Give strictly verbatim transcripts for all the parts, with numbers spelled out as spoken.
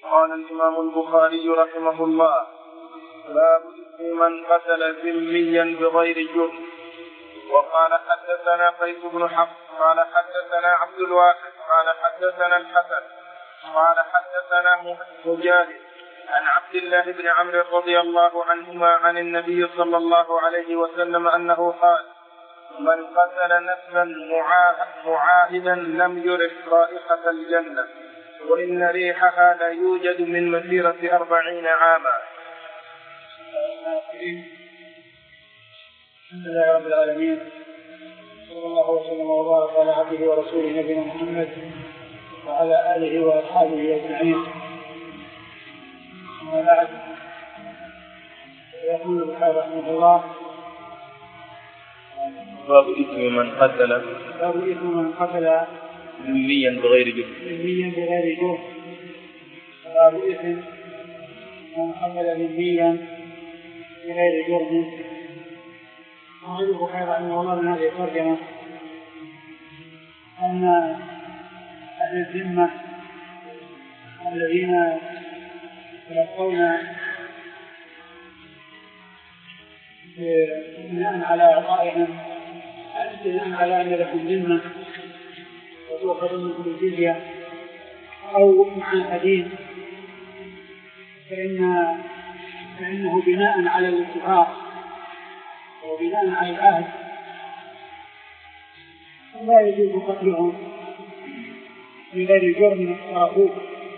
قال الإمام البخاري رحمه الله: باب اسم من قتل ذميا بغير جرم. وقال حدثنا قيس بن حفص قال حدثنا عبد الواحد قال حدثنا الحسن قال حدثنا مجاهد عن عبد الله بن عمرو رضي الله عنهما عن النبي صلى الله عليه وسلم أنه قال: من قتل نفسا معاهدا لم يرح رائحة الجنة وإن ريحها لا يوجد من مسيرة أربعين عاما. الحمد لله رب العالمين، صلى الله وسلم وبارك على عبده ورسوله نبينا محمد وعلى آله وأصحابه أجمعين. أما بعد، يقول البخاري رحمه الله: باب اسم من قتل باب اسم من قتل ذميا بغير جرم ذميا بغير جرم باب اسم من قتل ذميا بغير جرم. قال البخاري رحمه الله من هذه الترجمة أن أهل الذمة الذين يلقون بناء على عطائهم بناء على أن لهم ذمة وتؤخذ منهم الجزية أو معاهدين، فإن فإنه بناء على الاتفاق وبناء على العهد لا يجوز قتلهم بغير جرم اقترفوه.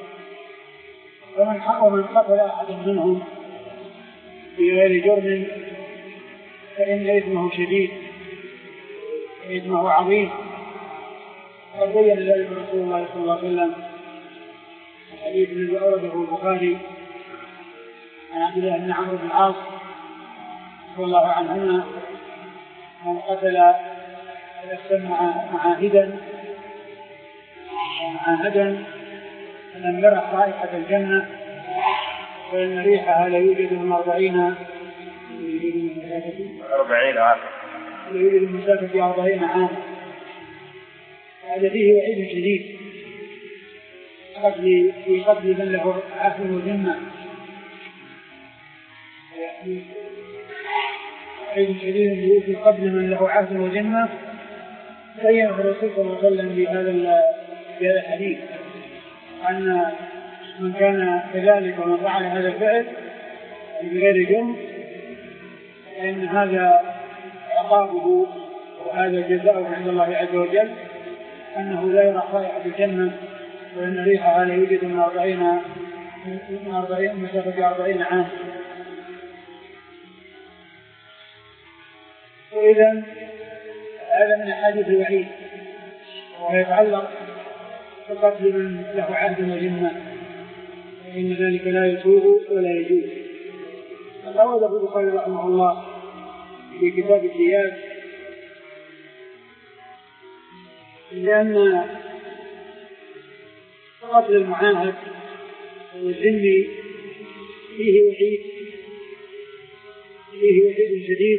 ومن قتل أحد منهم بغير جرم فإن إثمه شديد، إثمه عظيم. قد بين ذلك رسول الله صلى الله عليه وسلم الحديث الذي أورده البخاري عن عبد الله بن عمرو بن العاص رضي الله عنهما: من قتل نفسا معاهدا معاهدا لم يرح رائحة الجنة فإن ريحها لا يوجد من أربعين أربعين عام لا يوجد من مسافة أربعين عام. هذا فيه وعيد شديد في قتل من له عهد وذمة، وعيد شديد في قتل من له عهد وذمة. بين الرسول صلى الله عليه وسلم في هذا الحديث أن من كان كذلك ومن فعل هذا الفعل بغير جرم فإن هذا عقابه وهذا جزاؤه عند الله عز وجل أنه لا يرى رائحة الجنة وإن ريحها لا يوجد من أربعين من أربعين مسافة أربعين عام. وإذا هذا من أحاديث الوعيد ويتعلق بقتل من له عهد وذمة، فإن ذلك لا يسوغ ولا يجوز. أورده البخاري رحمه الله في كتاب الديات لأن قتل المعاهد والذمي فيه وعيد فيه وعيد شديد،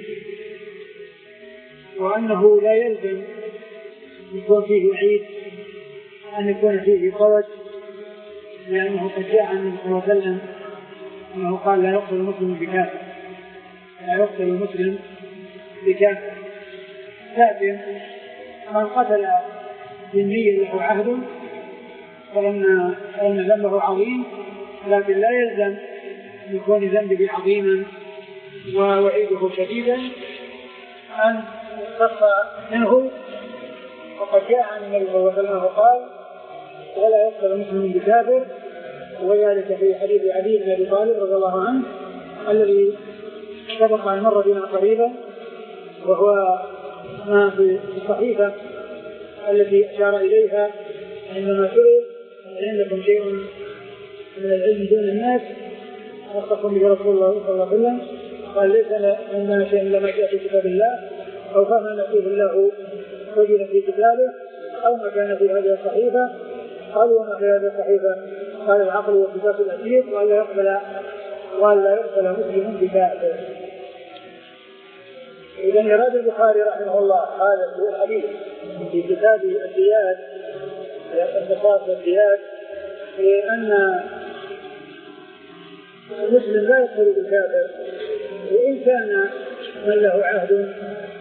وأنه لا يلزم يكون فيه وعيد أن يكون فيه قوت، لأنه قد جاء عن النبي صلى الله عليه وسلم أنه قال: لا يقتل المسلم بكافر، لا يقتل المسلم بكافر. لكن من قتل ذميا له عهد فإن ذنبه عظيم، لكن لا يلزم يكون ذنبه عظيما ووعيده شديدا أن يخفى منه. وقد جاء عن النبي صلى الله عليه وسلم قال: ولا يقتل المسلم بكافر، وذلك في حديث علي بن أبي طالب رضي الله عنه الذي سبق أن مر بنا قريبا، وهو ما في الصحيفة التي أشار إليها عندما سئل: عندكم شيء من العلم دون الناس وصفهم به رسول الله صلى الله عليه وسلم؟ قال: ليس عندنا شيء إلا ما جاء في كتاب الله أو فهم نفيه الله رجلا في كتابه أو ما كان في هذه الصحيفة. قالوا: وما في هذه الصحيفة؟ قال: العقل والقصاص الأسير، وألا يقبل وألا يقبل مسلم بكافر. إذا يراد البخاري رحمه الله هذا الحديث في كتاب الديات القصاص والديات في أن المسلم لا يدخل بالكافر، وإن كان من له عهد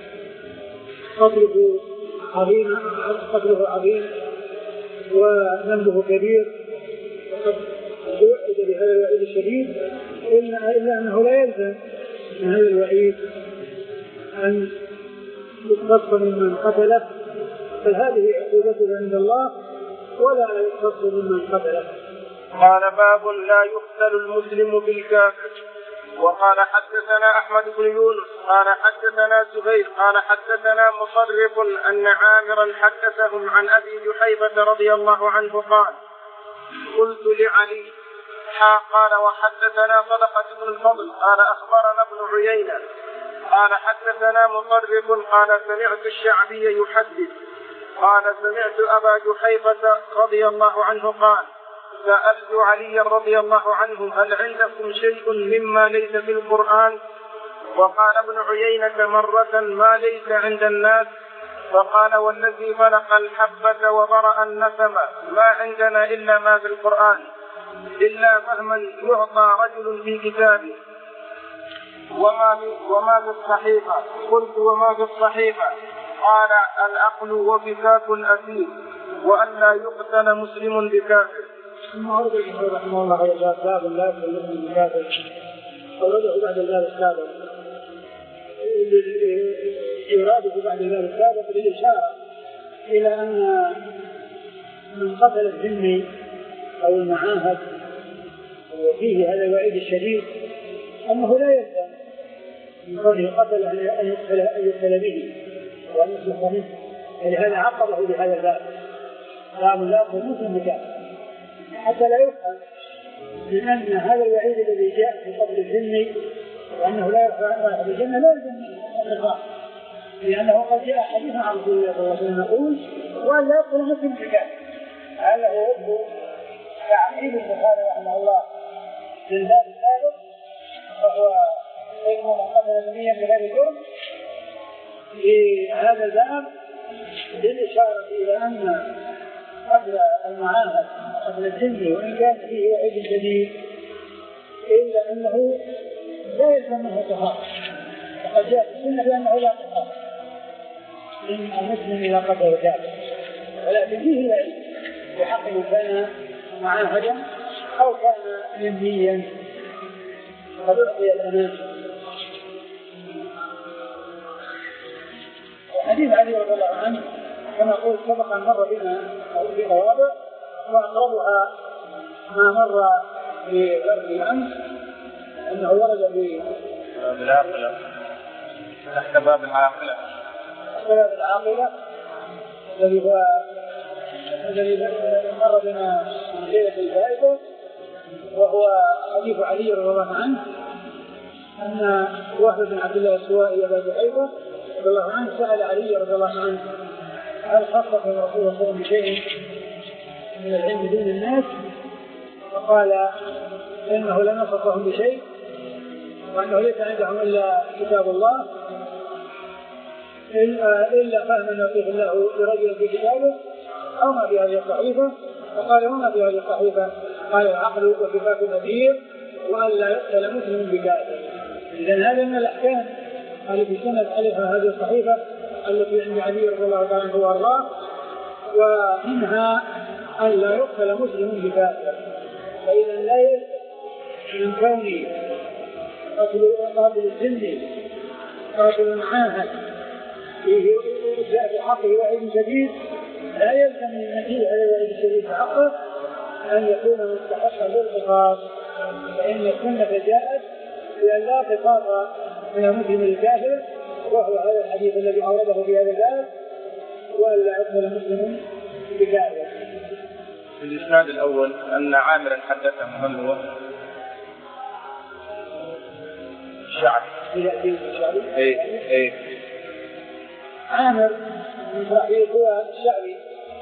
قتله عظيم قتله عظيم وذنبه كبير وقد توعد بهذا الوعيد الشديد، إلا, إلا أنه لا يلزم من هذا الوعيد أن يقتص ممن قتله، بل هذه عقوبته عند الله ولا يقتص ممن قتله. قال باب لا يقتل المسلم بالكافر. وقال حدثنا أحمد بن يونس قال حدثنا زهير قال حدثنا مصرف أن عامرا حدثهم عن أبي جحيفة رضي الله عنه قال قلت لعلي حا قال وحدثنا صدقة بن الفضل قال أخبرنا ابن عيينة قال حدثنا مصرف قال سمعت الشعبي يحدث قال سمعت أبا جحيفة رضي الله عنه قال سألت علي رضي الله عنه هل عندكم شيء مما ليس في القرآن؟ وقال ابن عيينة مرة ما ليس عند الناس، فقال والذي فلق الحبة وبرأ النسمة ما عندنا إلا ما في القرآن إلا فهما يعطى رجل في كتابه وما وما في الصحيفة. قلت وما في الصحيفة؟ قال العقل وفكاك الأسير وأن لا يقتل مسلم بكافر. ثم أورد البخاري رحمه الله هذا باب لا يقتل مسلم بكافر، أورده بعد الباب السابق إراده بعد الباب السابق للإشارة إلى أن من قتل الذمي أو المعاهد وفيه هذا الوعيد الشديد أنه لا يلزم من قوله قتل أن يقتل به وأن يصلح منه، ولهذا عقبه بهذا الباب باب لا يقتل مسلم بكافر، حتى لا يفهم من أن هذا الوعيد الذي جاء في قتل الذمي وأنه لا يرفع الجنة لا يلزم الإقرار، لأنه قد جاء حديث عن رسول الله صلى الله عليه وسلم يقول وأن لا يقتل مسلم بكافر. هذا هو وجه تعقيد البخاري رحمه الله للباب السابق، وهو علم من قتل ذميا بغير جرم، في هذا الباب للإشارة إلى أن قبل المعاهد قبل الذمي وإن كان فيه وعيد جديد إلا أنه لا يلزم منه طهارة، وقد جاء في السنة بأنه لا طهارة من المسلم إذا قتل كافر، ولكن فيه وعيد بحق من كان معاهدا أو كان ذميا قد أعطي الأمان. حديث علي رضي الله عنه كما قلت سبق أن مر بنا أو في مواضع، وأقربها ما مر في غرب الأمس أنه ورد في باب العاقلة تحت باب العاقلة باب العاقلة الذي هو الذي مر بنا في ليلة الفائدة، وهو حديث علي رضي الله عنه أن وهب بن عبد الله السوائي أبا جحيفة رضي الله عنه سأل علي رضي الله عنه هل خصص الرسول صلى الله عليه وسلم بشيء من العلم دون الناس؟ فقال إنه لم يخصهم بشيء، وأنه ليس عندهم إلا كتاب الله إلا فهما يعطيه الله لرجل في كتابه أو ما في هذه الصحيفة. فقال وما في هذه الصحيفة؟ قال العقل وكفاك النذير وأن لا يقتل مسلم بكافر. إذن هذا من الأحكام التي سند عليها هذه الصحيفة التي عند علي رضي الله عنه وارضاه، ومنها أن لا يقتل مسلم بكافر. فإذا لا يلزم من كون قاتل الذمي قاتل المعاهد فيه جاء في حقه وعيد شديد، لا يلزم من مجيء هذا الوعيد الشديد في حقه أن يكون مستحقا للقصاص، فإن السنة جاءت بأن لا قصاص من المسلم الكافر، وهو هذا الحديث الذي أورده في هذا الباب وأن لا يقتل مسلم بكافر. في الإسناد الأول أن عامرا حدثه من هو الشعبي. إيه إيه عامر من رأيه هو الشعبي،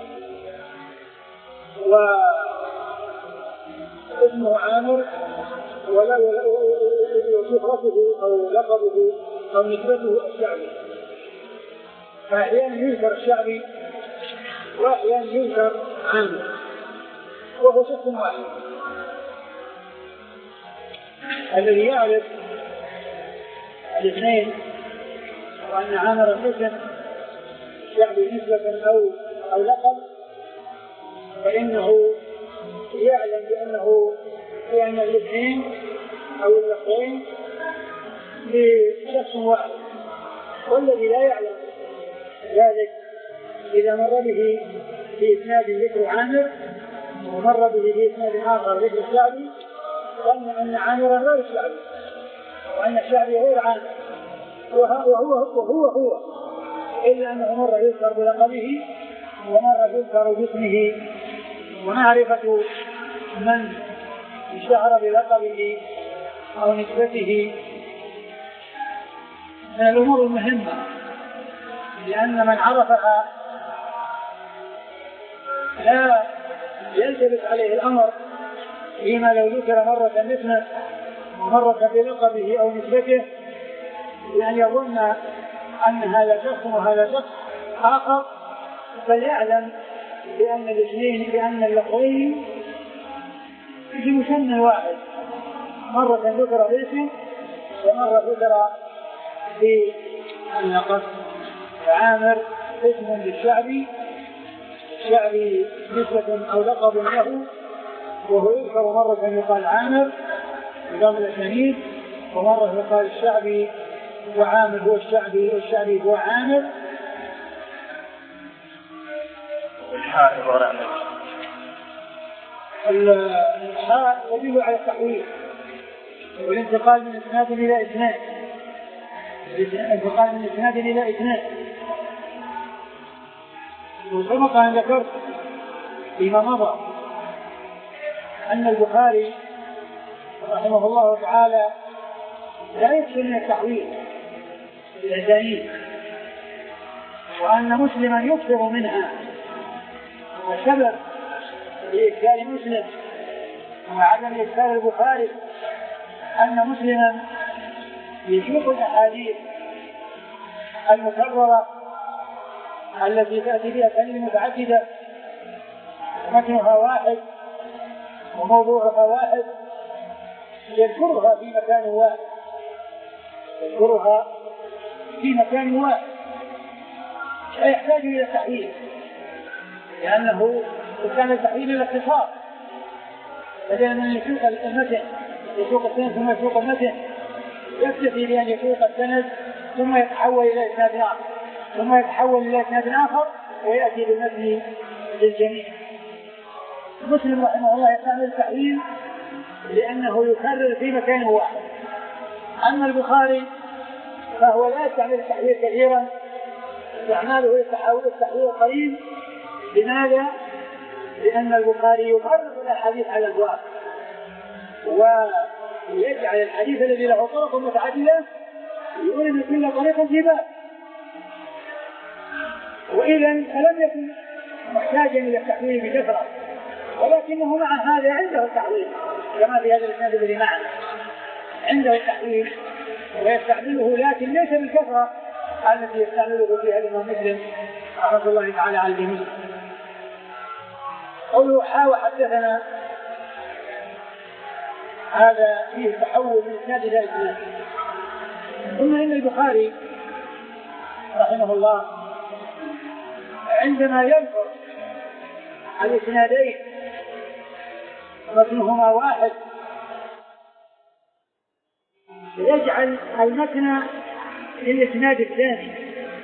واسمه عامر ولا وشهرته أو لقبه أو نسبته الشعبي، فأحيانا يذكر الشعبي وأحيانا يذكر عامر، وهو شخص واحد. الذي يعرف الاثنين وأن عامر الاسم شعبي نسبة أو أو لقب فإنه يعلم بأنه بأن الاثنين أو اللقبين لشخص واحد، والذي لا يعلم ذلك إذا مر به في إسناد ذكر عامر ومر به في إسناد آخر ذكر الشعبي ظن أن عامرا غير الشعبي وأن الشعبي غير عامر وهو هو هو, هو إلا أنه مر يذكر بلقبه ومر يذكر باسمه. ومعرفة من اشتهر بلقبه أو نسبته من الأمور المهمة، لأن من عرفها لا يلتبس عليه الأمر فيما لو ذكر مرة باسمه ومرة بلقبه أو نسبته، لأن يظن أن هذا شخص وهذا شخص آخر، فليعلم بأن الاثنين بأن اللقبين بمسمى واحد، مرة ذكر باسم ومرة ذكر باللقب. عامر اسم للشعبي، الشعبي نسبة أو لقب له، وهو يذكر مرة يقال عامر بضم الأسانيد ومرة يقال الشعبي وعامر هو الشعبي والشعبي هو عامر. الحاء يدل على التحويل والانتقال من اسناد الى اسناد، الانتقال من اسناد الى اسناد. وسبق ان ذكرت فيما مضى ان البخاري رحمه الله تعالى لا يكثر من التحويل الاسانيد، وان مسلما يكثر منها. والسبب لإكثار مسلم وعدم إكثار البخاري أن مسلما يسوق الأحاديث المكررة التي تأتي بها كلمة متعددة ومتنها واحد وموضوعها واحد، يذكرها في مكان واحد يذكرها في مكان واحد لا يحتاج إلى تحويل، لأنه كان التحويل إلى اختصار، بدل من يسوق المتن يسوق السند ثم يسوق المتن يكتفي بأن يسوق السند ثم يتحول إلى إسناد آخر ثم يتحول إلى إسناد آخر ويأتي بالمتن للجميع. مسلم رحمه الله يستعمل التحويل لأنه يكرر في مكان واحد. أما البخاري فهو لا يستعمل التحويل كثيرا، استعماله للتحويل التحويل القليل. لماذا؟ لأن البخاري يقرر الحديث على الأبواب ويجعل الحديث الذي له طرق متعددة يؤلم كل طريقة في باب، وإذا فلم يكن محتاجا إلى التحويل بكثرة، ولكنه مع هذا عنده التحويل كما في هذا الإسناد الذي معنا عنده التحويل ويستعمله، لكن ليس بالكثرة التي يستعمله فيها الإمام مسلم رحمة الله تعالى على الجميع. قوله حاوى حدثنا هذا فيه تحول من إسناد إلى إسناد. ثم إن البخاري رحمه الله عندما يذكر الإسنادين متنهما واحد يجعل المتن للإسناد الثاني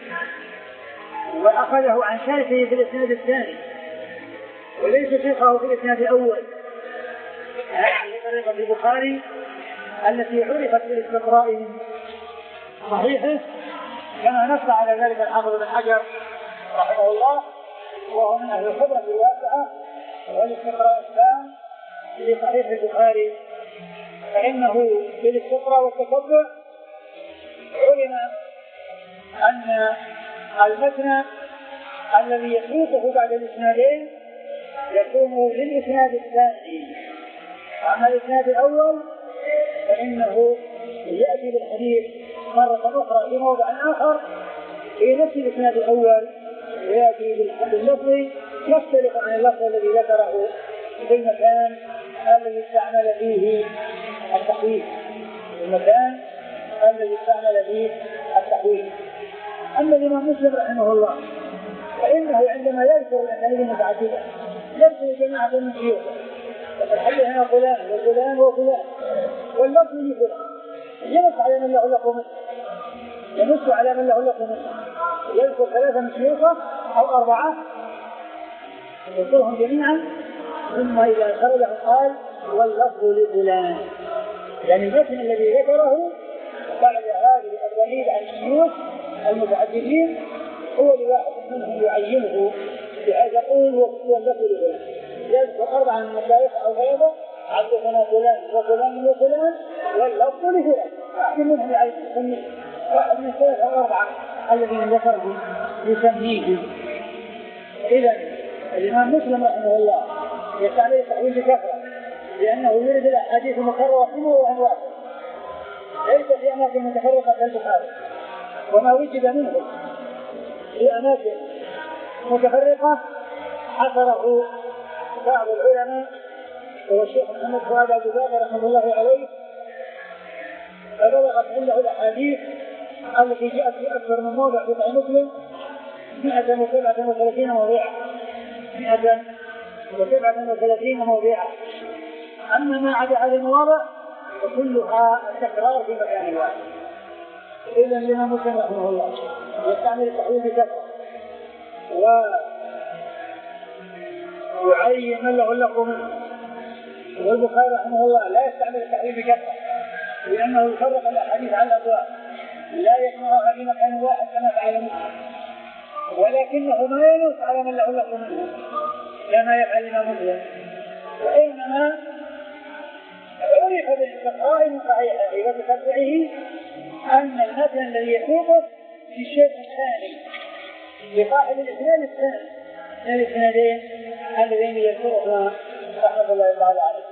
وأخذه عن شيخه في الإسناد الثاني وليس شيخه في الإسناد الأول. هذه طريقة البخاري التي عرفت بالاستقراء من صحيحه، كما نص على ذلك الحافظ بن حجر رحمه الله، وهو من أهل الخبرة الواسعة والاستقراء التام لصحيح البخاري، فإنه بالاستقراء والتتبع علم أن المتن الذي يسوقه بعد الإسنادين يكون للإسناد الثاني. أما الإسناد الأول فإنه يأتي بالحديث مرة أخرى في موضع آخر في نفس الإسناد الأول ويأتي باللفظ يختلف عن اللفظ الذي ذكره في المكان الذي استعمل فيه التحويل. المكان الذي استعمل فيه التحويل. أما الإمام مسلم رحمه الله فإنه عندما يذكر الأسانيد المتعددة يذكر جماعة من شيوخه، وقد حدث هنا فلان وفلان وفلان واللفظ لفلان، ينص على من له لقب منه، ينص على من له لقب منه، يذكر ثلاثة من شيوخه أو أربعة يذكرهم جميعا، ثم إذا خرجه قال واللفظ لفلان، يعني المتن الذي ذكره بعد هذه الأسانيد عن الشيوخ المتعددين هو لواحد منهم يعينه بحيث يقول واللفظ لفلان، يذكر أربعة من المشايخ أو غيره حدثنا فلان وفلان وفلان واللفظ لفلان، واحد منهم يسميه واحد من الشيخ أو أربعة الذين ذكرهم يسميه. إذا الإمام مسلم رحمه الله يستعمل التحويل بكثرة لأنه يريد الأحاديث المكررة فيه وأنواعه، ليس في أماكن متفرقة كالبخاري، وما وجد منه في أماكن متفرقة حصره بعض العلماء هو الشيخ محمد فؤاد الجزائري رحمه الله عليه، فبلغت عنده الأحاديث التي جاءت في أكثر من موضع في صحيح مسلم مئة وسبعة وثلاثين موضوعا مئة وسبعة وثلاثين موضوعا. أما ما عدا هذه المواضع فكلها تكرار في مكان واحد. إذا الإمام مسلم رحمه الله يستعمل التحويل بكثرة ويعين من له اللقب منه، والبخاري رحمه الله لا يستعمل التحويل بكثرة لأنه يفرق الأحاديث على الأبواب لا يجمعها في مكان واحد كما فعل مسلم، ولكنه ما ينص على من له اللقب منه كما يفعل الإمام مسلم، وإنما عرف بالاستقراء من صحيحه وبتتبعه أن المتن الذي يسوقه في الشيء الثاني لصاحب الإسناد الثاني من الإسنادين اللذين يذكرهما رحمة الله تعالى عليه.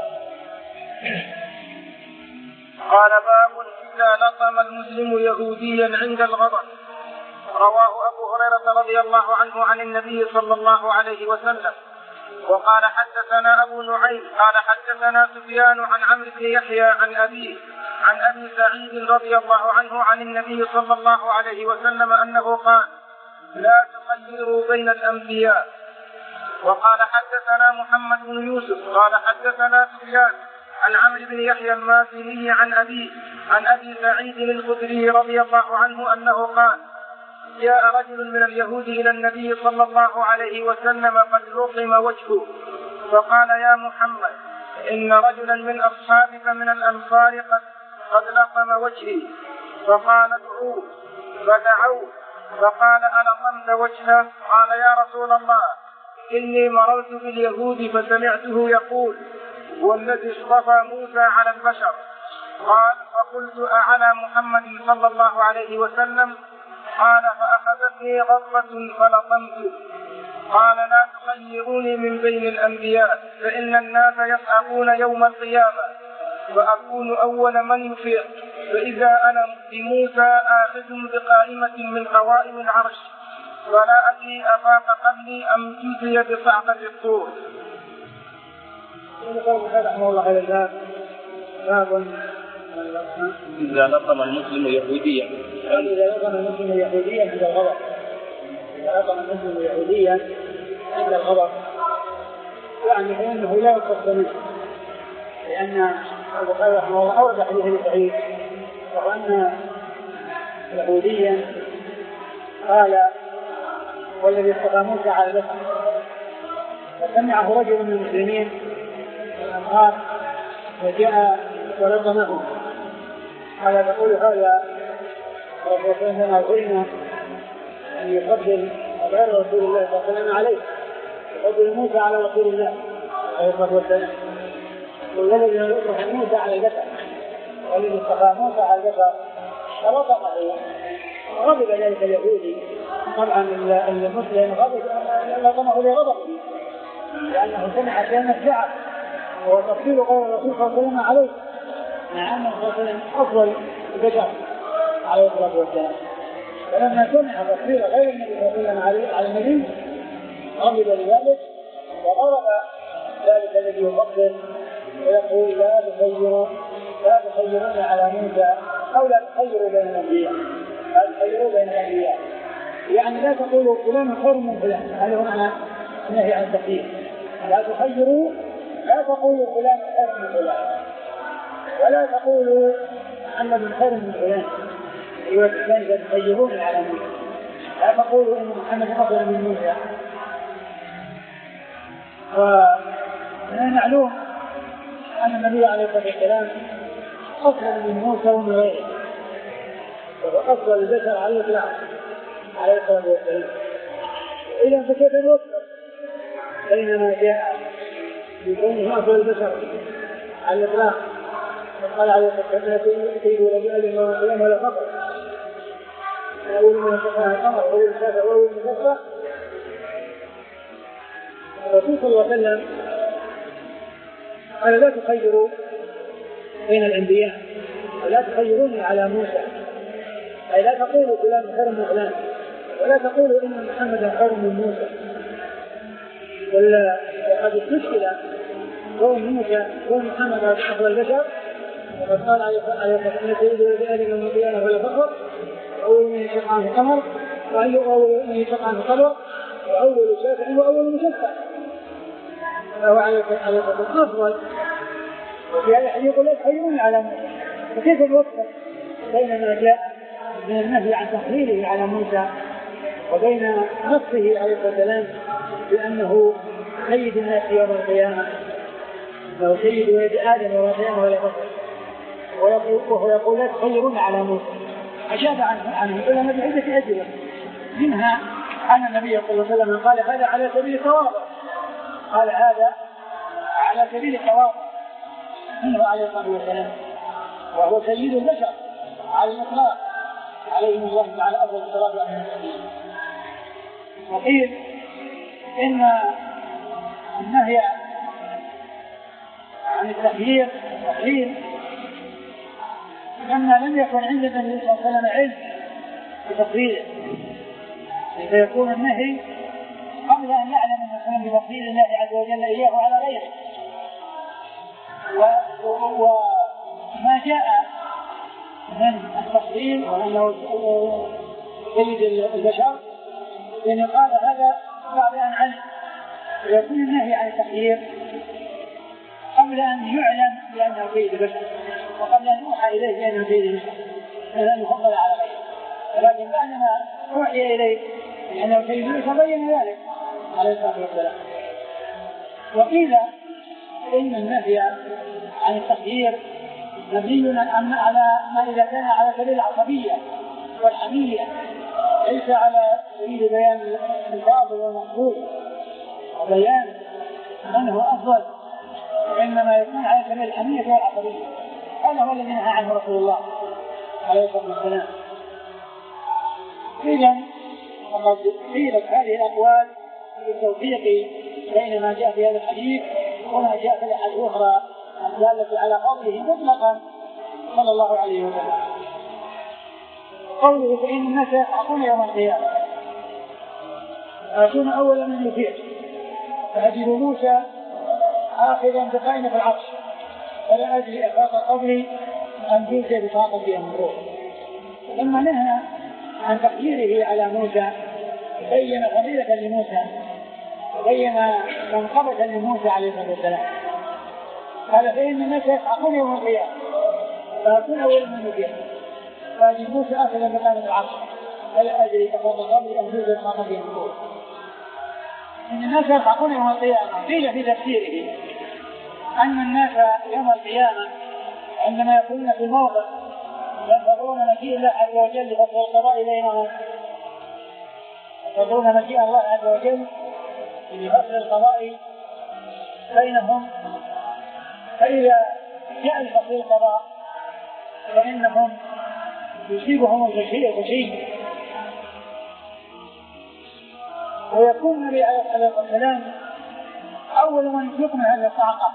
قال باب إذا لطم المسلم يهوديا عند الغضب. رواه أبو هريرة رضي الله عنه عن النبي صلى الله عليه وسلم. وقال حدثنا أبو نعيم قال حدثنا سفيان عن عمرو بن يحيى عن أبيه عن أبي سعيد رضي الله عنه عن النبي صلى الله عليه وسلم أنه قال لا تخيروا بين الأنبياء. وقال حدثنا محمد بن يوسف قال حدثنا سفيان عن عمرو بن يحيى المازني عن أبيه عن أبي سعيد الخدري رضي الله عنه أنه قال جاء رجل من اليهود إلى النبي صلى الله عليه وسلم قد لطم وجهه، فقال يا محمد إن رجلا من أصحابك من الأنصار قد, قد لطم وجهي، فقال ادعوه، فدعوه، فقال ألطمت وجهه؟ قال يا رسول الله إني مررت باليهود فسمعته يقول والذي اصطفى موسى على البشر. قال فقلت أعلى محمد صلى الله عليه وسلم؟ قال فأخذتني غضبة فلطمت. قال لا تخيروني من بين الأنبياء فإن الناس يصعقون يوم القيامة فأكون أول من يفيق، فإذا أنا بموسى آخذ بقائمة من قوائم العرش فلا أدري أفاق قبلي أم جزي بصعقة الطور. إذا لطم المسلم يهوديا إذا لطم المسلم يهوديا عند الغضب إذا لطم المسلم يهوديا عند الغضب يعني أنه لا يقصد منه، لأن البخاري رحمه الله أورد حديث سعيد وأن يهوديا قال والذي اصطفى موسى على البشر، فسمعه رجل من المسلمين الأنصار وجاء ولطمه قال تقول هذا وكان قلنا أن يفضل غير رسول الله صلى الله عليه وسلم عليه، يفضل موسى على رسول الله عليه الصلاة والسلام، والذي يصطفى موسى على البشر والذي اصطفى موسى على البشر فلطمه. غضب ذلك اليهودي، طبعا المسلم غضب لطمه لغضبه لأنه سمع كلمة شعر وهو تفضيل غير الرسول صلى الله عليه وسلم عليه، مع أن الرسول صلى الله عليه وسلم أفضل البشر عليه الصلاة والسلام، فلما سمع تفضيل غير النبي صلى الله عليه وسلم على النبي غضب لذلك وضرب ذلك الذي يفضل ويقول لا تخيروا لا تخيرون على موسى أو لا تخيروا بين الأنبياء، لا تخيروا بين الأنبياء، يعني لا تقولوا فلان خير من فلان، هذا هو معنى النهي عن التخيير. لا تخيروا، لا تقولوا فلان خير من فلان، ولا تقولوا محمد خير من فلان، أيها الإخوان تخيرون على موسى، لا تقولوا إن محمد أفضل من موسى. ونعلم أن النبي عليه الصلاة والسلام أفضل من موسى ومن غيره، وهو أفضل البشر على الإطلاق عليه الصلاة والسلام. إذا فكيف نوفق بينما جاء بكونه أفضل البشر على الإطلاق وقال عليه الصلاة والسلام تريدوا رجال يوم القيامة ولا فقر، أول من يشقها القمر أول شافع وأول من يشقى. الرسول صلى الله عليه وسلم قال لا تخيروا بين الأنبياء ولا تخيروني على موسى، أي لا تقولوا فلان خير من فلان، ولا تقولوا إن محمدا خير من موسى. ولا وقد استشكل كون موسى كون محمد أفضل البشر، وقد قال عليه الصلاة والسلام تريد رجال يوم القيامة ولا فقر، أول من يشق عنه القمر وأول من يشق عنه القمر وأول شافع وأول مشفع، فهو عليه الصلاة والسلام أفضل. وفي هذا الحديث يقول لا تخيرون على موسى، فكيف الوفق بين ما جاء من النهي عن تخييره على موسى وبين نصه عليه الصلاة والسلام بأنه سيد الناس يوم القيامة، أنه سيد ولد آدم يوم القيامة ولا فقر، وهو يقول لا تخيرون على موسى. أجاب عنه العلماء بعدة أجوبة، منها أن النبي صلى الله عليه وسلم قال هذا على سبيل التواضع، قال هذا على سبيل التواضع منه عليه الصلاة والسلام، وهو سيد البشر على الإطلاق عليه الله تعالى أفضل الصلاة والسلام. وقيل إن النهي عن التخيير تخيير لما لم يكن عند النبي صلى الله عليه وسلم علم بتفضيله، فيكون النهي قبل أن يعلم الإنسان بتفضيل الله عز وجل إياه على غيره. وما جاء من التفضيل وأنه سيد البشر لأن قال هذا بعد أن علم، ويكون النهي عن التخيير قبل أن يعلم بأنه سيد البشر وقبل أن يوحى إليه بأنه سيد البشر لأنه يفضل على غيره، ولكن بعدما أوحي إليه بأنه سيد البشر بين ذلك عليه الصلاة والسلام. وقيل إن النهي عن التخيير مبني على ما إذا كان على سبيل العصبية والحمية، ليس على سبيل بيان الفاضل والمقبول وبيان أنه أفضل، وإنما يكون على سبيل الحمية والعصبية. هذا هو الذي نهى عنه رسول الله عليه الصلاة والسلام. إذا وقد قيلت هذه الأقوال في التوفيق بين ما جاء في هذا الحديث وما جاء في الأحاديث الأخرى الدالة على قوله مطلقا صلى الله عليه وسلم. قوله فإن الناس يضحكون يوم القيامة أكون أول من يطيع، فأجد موسى آخذا بقائمة العرش فلا أدري أفاق قبلي أم جوزي بطاقة أمره. لما نهى عن تقديره على موسى بين فضيلة لموسى وبين منقبة لموسى عليه الصلاة والسلام، قال فإن الناس يضحكون يوم القيامة فأكون أول من يطيع، فأجد موسى آخذا بقائمة العرش فلا أدري أفاق قبلي أم جوزي بطاقة أمره. إن الناس يضحكون يوم القيامة قيل في تفسيره أن الناس يوم القيامة عندما يكونون في الموقف ينتظرون مجيء الله عز وجل لفصل القضاء بينهم، ينتظرون مجيء الله عز وجل لفصل القضاء بينهم، فإذا جاء لفصل القضاء فإنهم يصيبهم الغشي ويكون النبي عليه الصلاة والسلام أول من يطلق هذه الصعقة.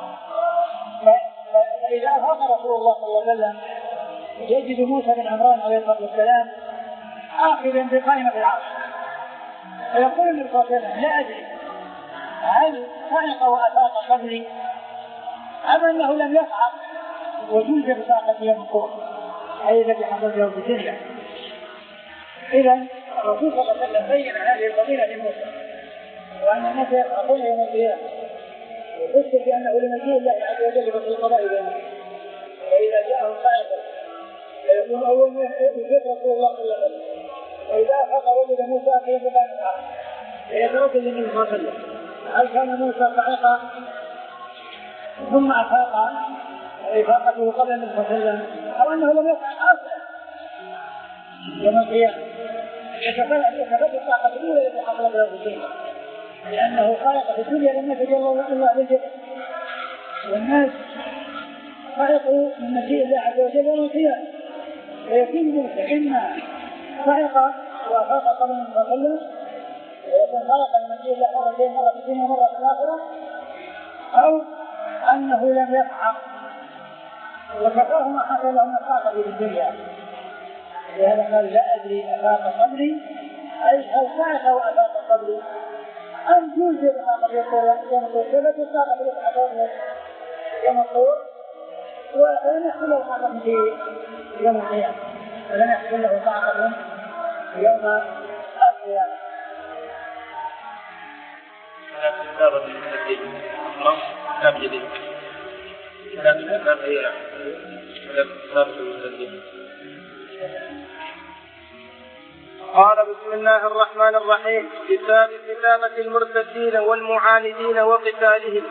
فإذا أفاق رسول الله صلى الله عليه وسلم يجد موسى بن عمران عليه الصلاة والسلام آخذا بقائمة العرش، فيقول النبي صلى الله عليه وسلم لا أدري هل صعق وأفاق قبلي أم أنه لم يصعق وتوجب طاقة يوم القوم أي الذي حصل يوم الدنيا. إذا الرسول صلى الله عليه وسلم بين هذه الفضيلة لموسى وأن الناس يفرحون يوم القيامة ويذكر بأنه لمجيء الله عز وجل في القضاء بينهم وإذا جاءه صاعقة فيكون أول ما يفرح رسول الله صلى الله عليه وسلم وإذا أفاق وجد موسى في مكان آخر فيتردد النبي صلى الله عليه وسلم هل كان موسى صاعقا ثم أفاق إفاقته قبل النبي صلى الله عليه وسلم أو أنه لم يفعل أصلا يوم القيامة يتفرد الطاقة الأولى التي حصلت له في الدنيا لأنه خلق في الدنيا لما تجلى الله بالجبل والناس خلقوا من مجيء الله عز وجل يوم القيامة فيكون موسى إما صعق وأفاق قبل النبي صلى الله عليه وسلم ويكون خلق من مجيء الله مرتين مرة في الدنيا مرة في الآخرة أو أنه لم يفعل وكفاه ما حصل له من الطاقة في الدنيا. لهذا قال لا أدري أفاق قبلي أي هل صعق وأفاق قبلي أم توجد طاقة يقول يوم الطور فلت الطاقة في الأحضان يوم الطور ولم يحصل له طاقة في يوم القيامة ولم يحصل له طاقة يوم القيامة. كتاب جديد كتاب جديد كتاب كتاب هي كتاب جديد. قال بسم الله الرحمن الرحيم كتاب كتابة المرتدين والمعاندين وقتالهم.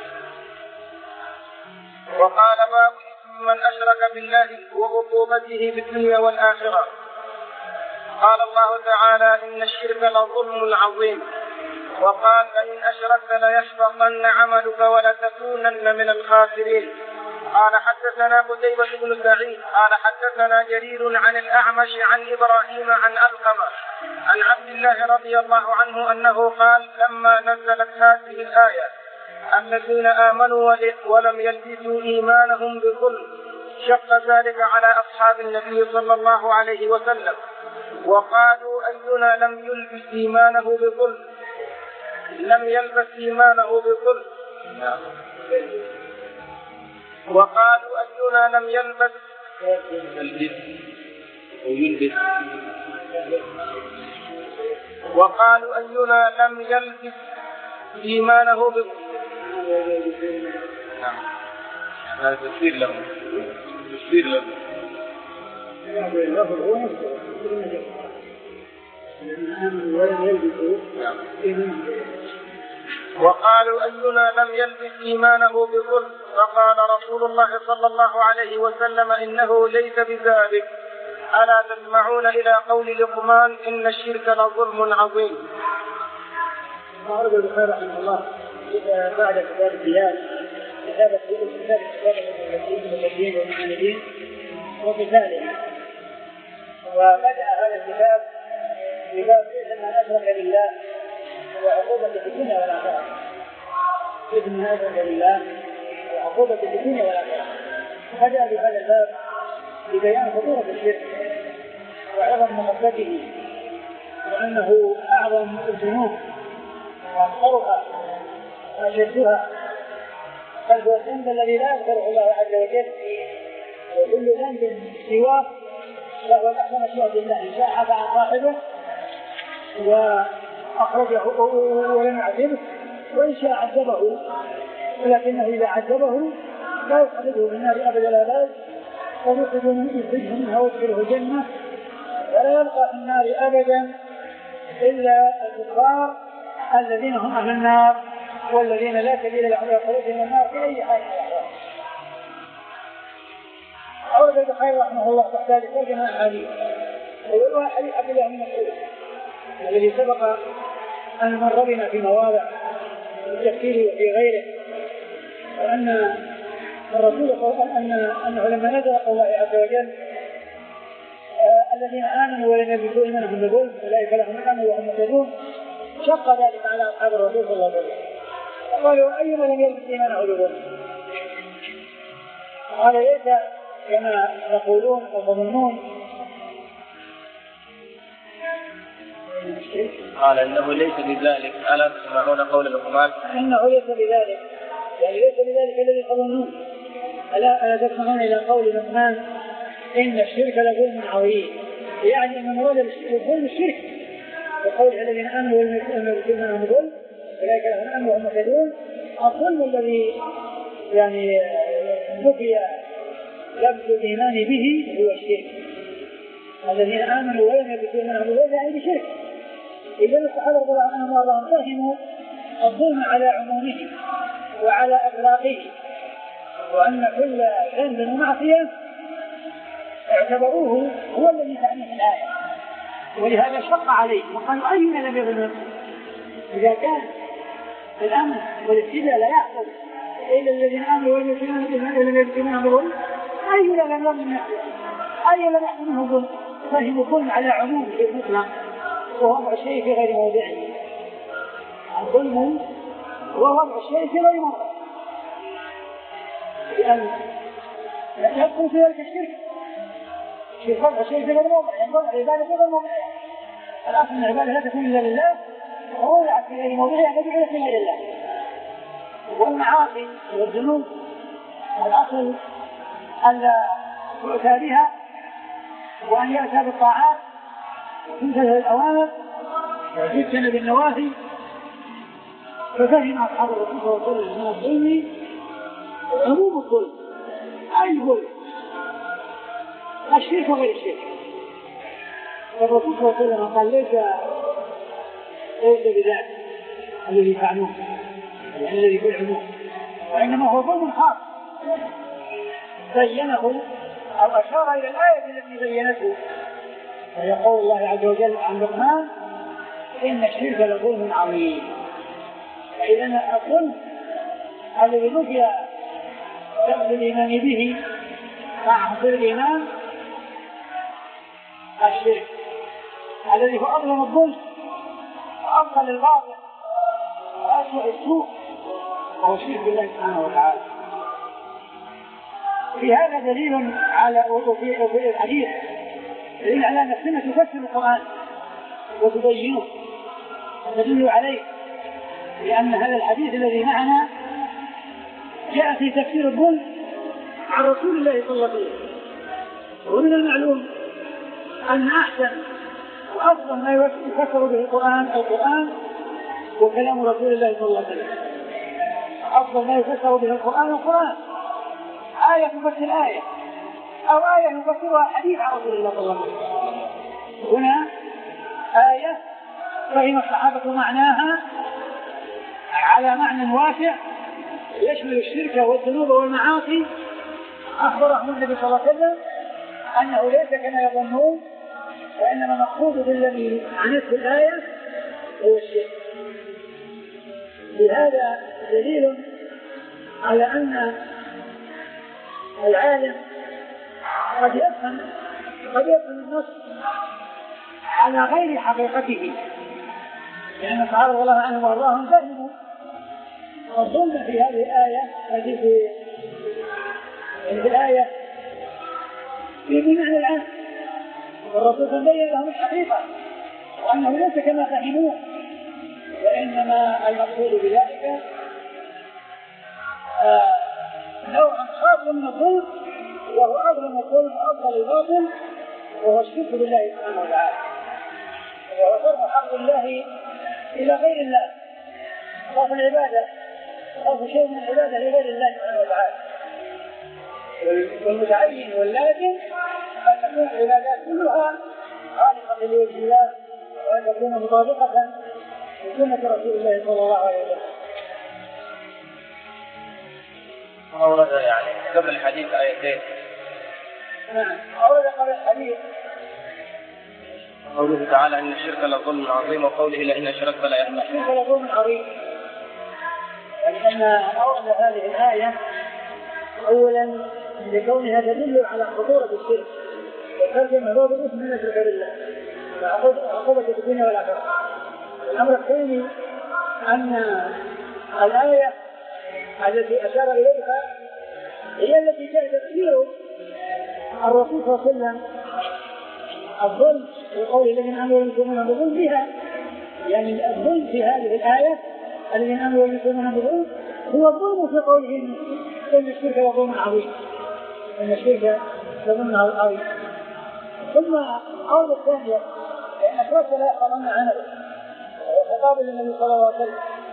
وقال باب اسم من أشرك بالله وعقوبته في الدنيا والآخرة. قال الله تعالى إن الشرك لظلم عظيم وقال لئن أشركت ليحبطن عملك ولتكونن من الخاسرين. قال حدثنا قتيبة بن سعيد قال حدثنا جرير عن الأعمش عن إبراهيم عن ألقمة عن عبد الله رضي الله عنه أنه قال لما نزلت هذه الآية الذين آمنوا ولم يلبسوا إيمانهم بظلم شق ذلك على أصحاب النبي صلى الله عليه وسلم وقالوا أينا لم يلبس إيمانه بظلم لم يلبس إيمانه بظلم وقالوا أينا لم يلبس يلبس وقالوا أينا لم يلبس إيمانه بظلم. نعم هذا تفسير له تفسير له وقالوا أينا لم يلبس إيمانه بظلم فقال رسول الله صلى الله عليه وسلم إنه ليس بذلك ألا تسمعون إلى قول لقمان إن الشرك لظلم عظيم. أعرض البخاري رحمه الله بعد كتاب الديان كتابة كتاب المرتدين والمعاندين وقتالهم وبدأ هذا الكتاب بباب اسم من أشرك بالله وعقوبة في الدنيا والآخرة. اسم من أشرك بالله وعقوبة في الدنيا والآخرة. بدأ بهذا الباب ببيان خطورة الشرك وعظم مخبته وأنه أعظم الذنوب وأخطرها وأشدها بل هو الذنب الذي لا يغفره الله عز وجل وكل ذنب سواه فهو تحت مشيئة الله إن شاء عفى عن صاحبه وأخرجه ولم يعذبه وإن شاء عذبه ولكنه إذا عذبه لا يخرجه من النار أبدا الآباد ويخرجه منها ويدخله الجنة ولا يبقى في النار أبدا إلا الكفار الذين هم أهل النار والذين لا سبيل لهم إلى الخروج من النار في أي حال. أورد البخاري رحمه الله تحتاج ترجمة الحديث ويروى حديث عبد الله بن مسعود الذي سبق أن مر بنا في مواضع التفسير وفي غيره وأن الرسول قال أن أنه لما نزل قول الله عز وجل الذين آمنوا ولم يلبسوا إيمانهم بظلم أولئك لهم الأمن وهم مهتدون شق ذلك على أصحاب الرسول صلى الله عليه وسلم قالوا أيما لم يلبس إيمانه بظلم قال ليس كما يقولون وتظنون قال إنه ليس بذلك ألا تسمعون قول لقمان إنه ليس بذلك يعني ليس بذلك الذي تظنون ألا تسمعون إلى قول لقمان إن الشرك لظلم عظيم، يعني أن مراد الظلم الشرك، وقول الذين آمنوا والمشركون منهم ظلم أولئك لهم الأمن وهم مهتدون. الظلم الذي يعني نفي لفظ الإيمان به هو الشرك. الذين آمنوا ولم يلبسوا منهم ظلم يعني بشرك. إذا الصحابة رضي الله عنهم وارضاهم فهموا الظلم على عمومه وعلى إطلاقه، وأن كل ذنب ومعصية اعتبروه هو الذي تعنيه الآية، ولهذا شق عليه وقالوا أينا لم يظلم. إذا كان الأمن والاهتداء لا يحصل إلا الذين آمنوا ولم يلبسوا منهم ظلم، أينا لم يظلم أي لم يحصل منه ظلم. فهم الظلم على عمومه المطلق ووضع الشيء في غير موضعه. الظلم هو وضع الشيء في غير موضعه، لأن لا يدخل في ذلك الشرك في وضع الشيء في غير موضعه، يعني وضع العبادة في غير موضعه. الأصل أن العبادة لا تكون إلا لله، ووضعت في غير موضعها يعني تدعو في غير الله. والمعاصي والذنوب الأصل ألا يؤتى بها وأن يأتى بالطاعات وتنتهي الأوامر ويجتنب بالنواهي. ففهم أصحاب الرسول صلى الله عليه وسلم من الظلم عموم الظلم، أي ظلم، الشرك وغير الشرك. الرسول صلى الله عليه وسلم قال ليس ليس بذلك الذي يفعلون يعني الذي في العموم، وإنما هو ظلم خاص بينه أو أشار إلى الآية التي بينته، وهي قول الله عز وجل عن لقمان إن الشرك لظلم عظيم. فإذا الظلم الذي نفي لفظ الإيمان به مع حصول الإيمان الشرك الذي هو أظلم الظلم وأبطل الباطل وأسوأ السوء، وهو الشرك بالله سبحانه وتعالى. في هذا دليل على وفي الحديث دليل على أن السنة تفسر القرآن وتبينه وتدل عليه، لأن هذا الحديث الذي معنا جاء في تفسير الظلم عن رسول الله صلى الله عليه وسلم. ومن المعلوم أن أحسن وأفضل ما يفسر به القرآن القرآن وكلام رسول الله صلى الله عليه وسلم. أفضل ما يفسر به القرآن القرآن، آية تفسر آية أو آية يفسرها حديث عن رسول الله صلى الله عليه وسلم. هنا آية فهم الصحابة معناها على معنى واسع يشمل الشرك والذنوب والمعاصي. أخبرهم النبي صلى الله عليه وسلم أنه ليس كما يظنون، وإنما المقصود بالذي عنته الآية هو الشرك. بهذا دليل على أن العالم قد يفهم قد يفهم النص على غير حقيقته، لأن الصحابة رضي الله عنهم وارضاهم فهموا الظلم في هذه الآية التي في الآية في بمعنى العام، والرسول بين لهم الحقيقة وأنه ليس كما فهموه، وإنما المقصود بذلك آه نوع خاص من الظلم وهو أظلم الظلم وأفضل الباطل، وهو الشرك بالله سبحانه وتعالى، وهو صرف حق الله إلى غير الله، صرف العبادة صرف شيء من العبادة لغير الله سبحانه وتعالى. والمتعين واللازم أن تكون العبادات كلها خالصة لوجه الله، وأن تكون مطابقة لسنة رسول الله صلى الله عليه وسلم. أورد يعني قبل الحديث آيتين. نعم، أورد قبل الحديث قوله تعالى إن الشرك لظلم عظيم، وقوله لئن أشركت لا يحبط. الشرك لظلم عظيم، لأن أورد هذه الآية أولا لكونها تدل على خطورة الشرك، وترجم هو بالاسم من الشرك بالله وعقوبة في الدنيا والآخرة. الأمر الثاني أن الآية التي أشار إليها هي التي جاء تفسير الرسول صلى الله عليه وسلم الظلم في قول الذين آمنوا ويؤمنون بالظلم بها، يعني الظلم في هذه الآية الذين آمنوا ويؤمنون بالظلم هو الظلم في قوله إن الشرك لظلم عظيم، إن الشرك لظلم عظيم. ثم قول الثانية لأن الشرك لا يقرن عنه وخطاب النبي صلى الله عليه وسلم،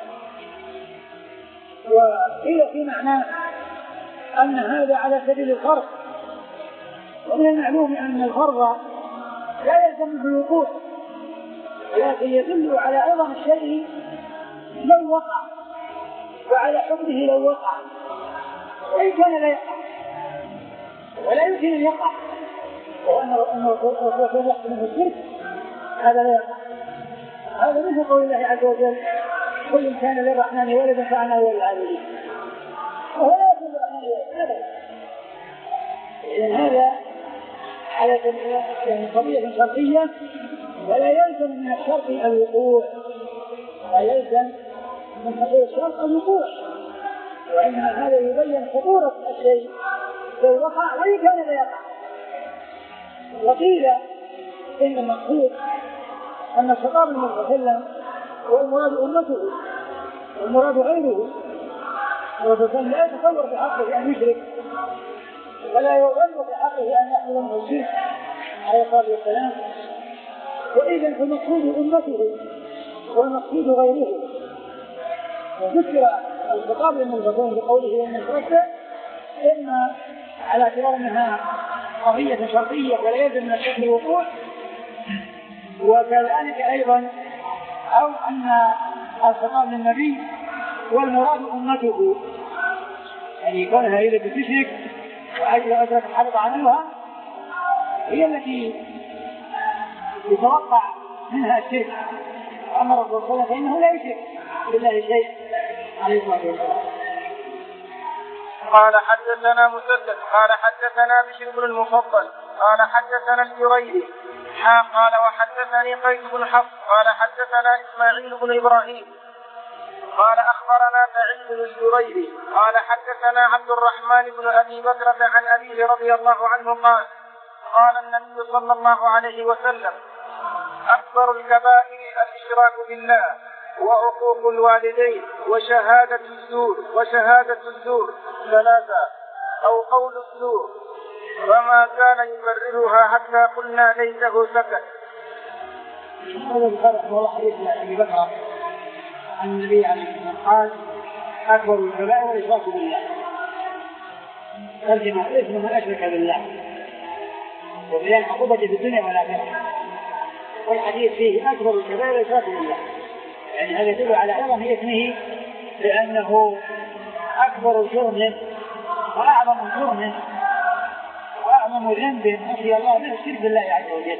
وقيل في معناه أن هذا على سبيل الفرض، ومن المعلوم أن الفرض لا يلزم بالوقوع، لكن يدل على عظم الشيء لو وقع وعلى حكمه لو وقع، وإن كان لا يقع ولا يمكن أن يقع، وأنه الرسول يحكم منه الشرك هذا لا يقع. هذا مثل قول الله عز وجل كل كان للرحمن ولدا فأنا هو العابدين، وهو لا يكون للرحمن ولدا. إذن هذا على يعني قضية شرطية، ولا يلزم من الشرط الوقوع، لا يلزم من حقوق الشرط الوقوع، وإنما هذا يبين خطورة الشيء لو وقع وإن كان لا يقع. وقيل إن المقصود أن الخطاب المتكلم والمراد أمته والمراد غيره، والرسول لا يتصور بحقه أن يشرك ولا يظن بحقه أن يحمل منه الشرك عليه الصلاة والسلام، وإذن فالمقصود أمته والمقصود غيره. وذكر الخطاب المنفصل بقوله إن الشرك إما على اعتبار أنها قضية شرطية ولا يلزم من الشرك الوقوع، وكذلك أيضا أو أن الخطاب للنبي والمراد أمته، يعني كونها إذا تشرك وأجل أدرك الحدث عنها هي التي يتوقع منها الشرك، وأما الرسول صلى الله عليه وسلم فإنه لا يشرك بالله شيء عليه الصلاة والسلام. قال حدثنا مسدد قال حدثنا بشر بن المفضل قال حدثنا الجريري حا قال وحدثني قيس بن حفص قال حدثنا إسماعيل بن إبراهيم قال أخبرنا سعيد بن الجريري قال حدثنا عبد الرحمن بن أبي بكرة عن أبيه رضي الله عنه قال قال النبي صلى الله عليه وسلم أكبر الكبائر الإشراك بالله وعقوق الوالدين وشهادة الزور وشهادة الزور ثلاثة أو قول الزور، وما كان يبررها حتى قلنا ليته سكت. هذا الفرق هو حديث أبي بكر عن النبي عليه الصلاة والسلام قال أكبر الكبائر الإشراك بالله، ترجمة اسم من أشرك بالله وبيان عقوبة في الدنيا والآخرة، والحديث فيه أكبر الكبائر الإشراك بالله، يعني هذا يدل على عظم اسمه لأنه أكبر جرم وأعظم جرم وأعظم ذنب نسي الله به الشرك بالله عز وجل.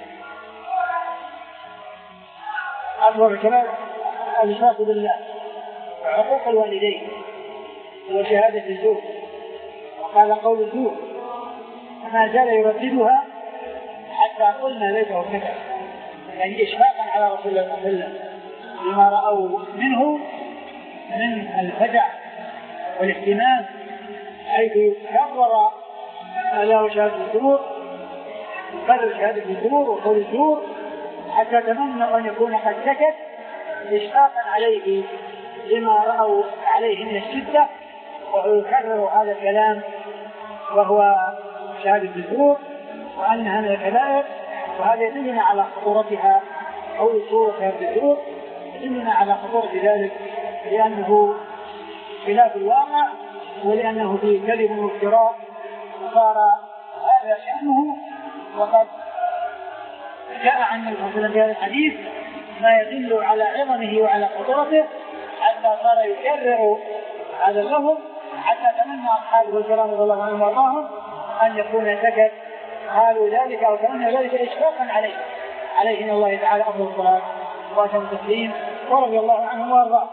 أكبر الكبائر الإشراك بالله وعقوق الوالدين وشهادة الزور، وقال قول الزور ما زال يرددها حتى قلنا ليته كذا، يعني إشفاقا على رسول الله صلى الله عليه وسلم لما رأوا منه من الفزع والاهتمام، حيث كرر على شهادة الزور كرر شهادة الزور وقول الزور حتى تمنوا أن يكون قد سكت إشفاقا عليه لما رأوا عليه من الشدة، ويكرر هذا الكلام وهو شهادة الزور وأنها من الكبائر، وهذا يدلنا على خطورتها أو الزور شهادة الزور يدلنا على خطورة ذلك، لأنه خلاف الواقع ولأنه فيه كذب وافتراء، وصار هذا شأنه. وقد جاء عن الرسول في هذا الحديث ما يدل على عظمه وعلى خطورته حتى صار يكرر هذا اللفظ حتى تمنى أصحابه الكرام رضي الله عنهم وارضاهم أن يكون سكت، قالوا ذلك أو تمنى ذلك إشفاقا عليه عليه من الله تعالى أفضل الصلاة وأتم التسليم ورضي الله عنهم وارضاهم.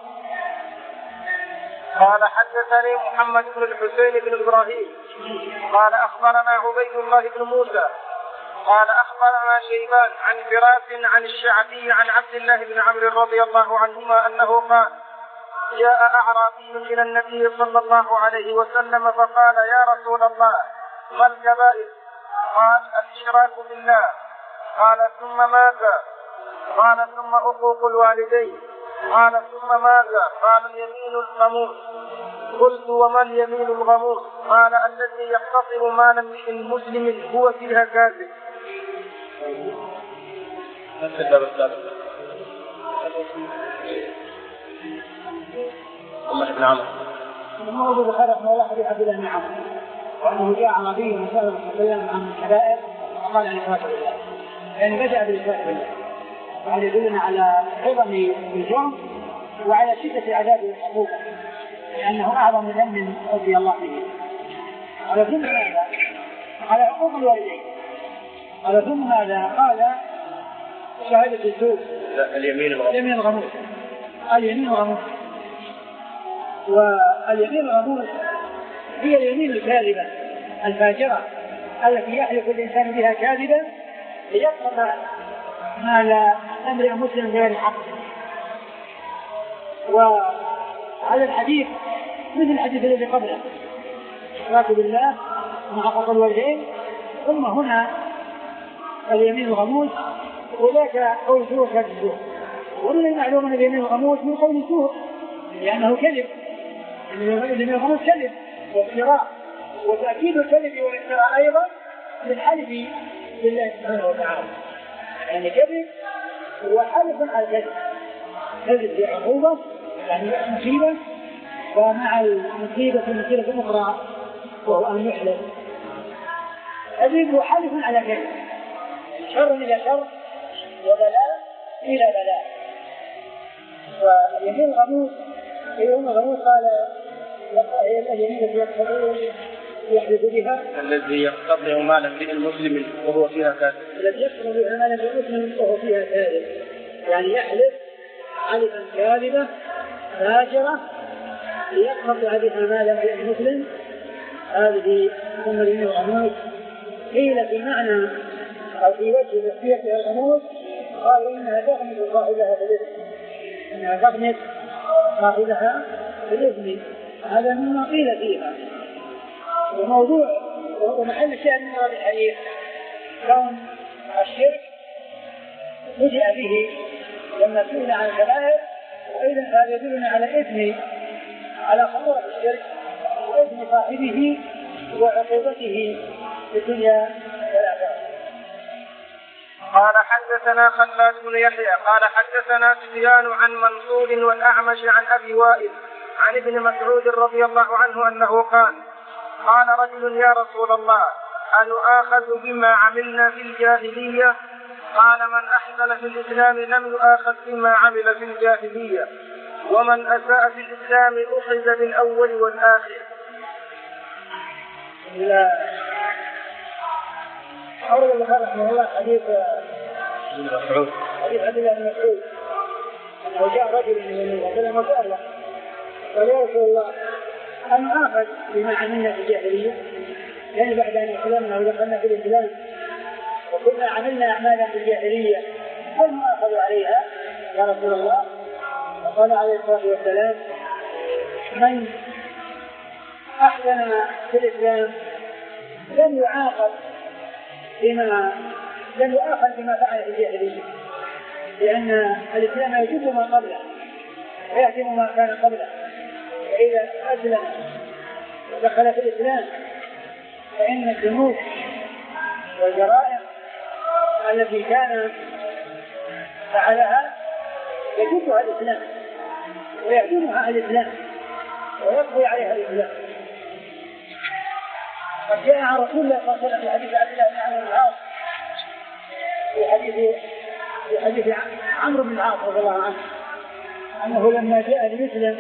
قال حدثني محمد بن الحسين بن إبراهيم قال أخبرنا عبيد الله بن موسى قال أخبرنا شيبان عن فراس عن الشعبي عن عبد الله بن عمرو رضي الله عنهما أنه قال جاء أعرابي إلى النبي صلى الله عليه وسلم فقال يا رسول الله ما الكبائر؟ قال الإشراك بالله. قال ثم ماذا؟ قال ثم عقوق الوالدين. قال ثم ماذا؟ قال اليمين الغموس. قلت وما اليمين الغموس؟ قال الذي يقتصر مال المسلم هو فيها كاذب. الله بن عمرو الموضوع بخير رحمه الله حديث عبد الله بن عمرو وأنه جاء عربي وسأل وسلم عن الكبائر وقال عن إشراك بالله، يعني بدأ بالإشراك بالله، وهذا يدلنا على عظم الجرم وعلى شدة عذاب العقوبة لأنه أعظم ذنب رضي الله عنه. قال ثم ماذا؟ قال عقوق الوالدين. قال ثم ماذا؟ قال شهادة الزور. اليمين الغموس. اليمين الغموس. اليمين الغموس. واليمين الغموس هي اليمين الكاذبة الفاجرة التي يحلف الإنسان بها كاذبا ليقرب مال امرئ مسلم بغير حق. وهذا الحديث مثل الحديث الذي قبله إشراك بالله مع عقوق الوالدين، ثم هنا اليمين الغموس وذاك قول زور كذب الزور. ومن المعلوم أن اليمين الغموس من قول الزور لأنه كذب، اليمين الغموس كذب وافتراء، وتأكيد الكذب والافتراء أيضا للحلف بالله سبحانه وتعالى، يعني كذب وحلف على الكذب، كذب بعقوبة يعني مصيبة، ومع المصيبة مصيبة أخرى وهو أن يحلف. كذب وحلف على كذب، شر إلى شر وبلاء إلى بلاء. واليمين الغموس اليمين الغموس قال هي اليمين التي يقتضي يحلف بها الذي يقتطع مالا للمسلم وهو فيها كاذب. الذي يقتطع مالا للمسلم وهو فيها كاذب، يعني يحلف حلفا كاذبا فاجرة ليقتطع بها مالا للمسلم. هذه ثم اليمين الغموس قيل في معنى أو في وجه تسميتها الغموس قالوا إنها تغمد صاحبها بالإثم، إنها تغمد صاحبها بالإثم. هذا مما قيل فيها. وموضوع ومحل الشاهد من هذا الحديث كون الشرك بدأ به لما سئل عن الكبائر، وإذا هذا يدلنا على الإثم، على خطورة الشرك وإثم صاحبه وعقوبته في الدنيا والآخرة. قال حدثنا خلاد بن يحيى قال حدثنا سفيان عن منصور والأعمش عن أبي وائل عن ابن مسعود رضي الله عنه أنه قال قال رجل يا رسول الله أنؤاخذ بما عملنا في الجاهلية؟ قال من أحسن في الإسلام لم يؤاخذ بما عمل في الجاهلية، ومن أساء في الإسلام أخذ بالأول والآخر. لا أورد البخاري رحمه الله حديث مسعود حديث عبد الله بن مسعود أنه جاء رجل من النبي صلى الله عليه وسلم قال يا رسول الله أن آخذ بما عملنا في الجاهلية، يعني بعد أن أسلمنا ودخلنا في الإسلام وكنا عملنا أعمالا في الجاهلية هل نؤاخذ عليها يا رسول الله؟ فقال عليه الصلاة والسلام من أحسن في الإسلام لم يعاقب بما لم يؤاخذ بما فعل في الجاهلية، لأن الإسلام يجب ما قبله ويهدم ما كان قبله، فإذا أسلم ودخل في الإسلام فإن الذنوب والجرائم التي كان فعلها يجبها الإسلام ويهدمها الإسلام ويقضي عليها الإسلام. قد جاء عن رسول الله صلى الله عليه وسلم في حديث عبد الله بن عمرو بن العاص في حديث في حديث عمرو بن العاص رضي الله عنه أنه لما جاء ليسلم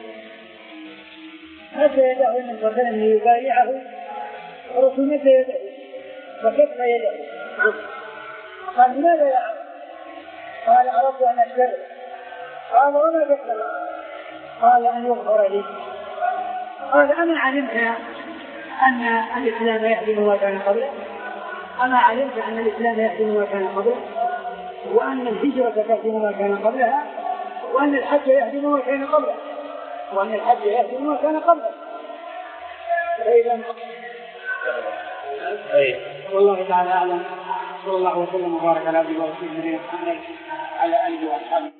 مد يده من صلى ليبايعه، الرسول مد يده فكف يده قال لماذا يا عم؟ قال أردت أن أشتري. قال وما كفر؟ قال أن يغفر لي. قال أما علمت أن الإسلام يهدم ما كان قبله؟ أما علمت أن الإسلام يهدم ما كان قبله، وأن الهجرة تهدم ما كان قبلها، وأن الحج يهدم ما كان قبله، وأن الحج يهدم ما كان قبله. فإذا والله تعالى أعلم. صلى الله وسلم وبارك على عبده ورسوله محمد على آله وأصحابه.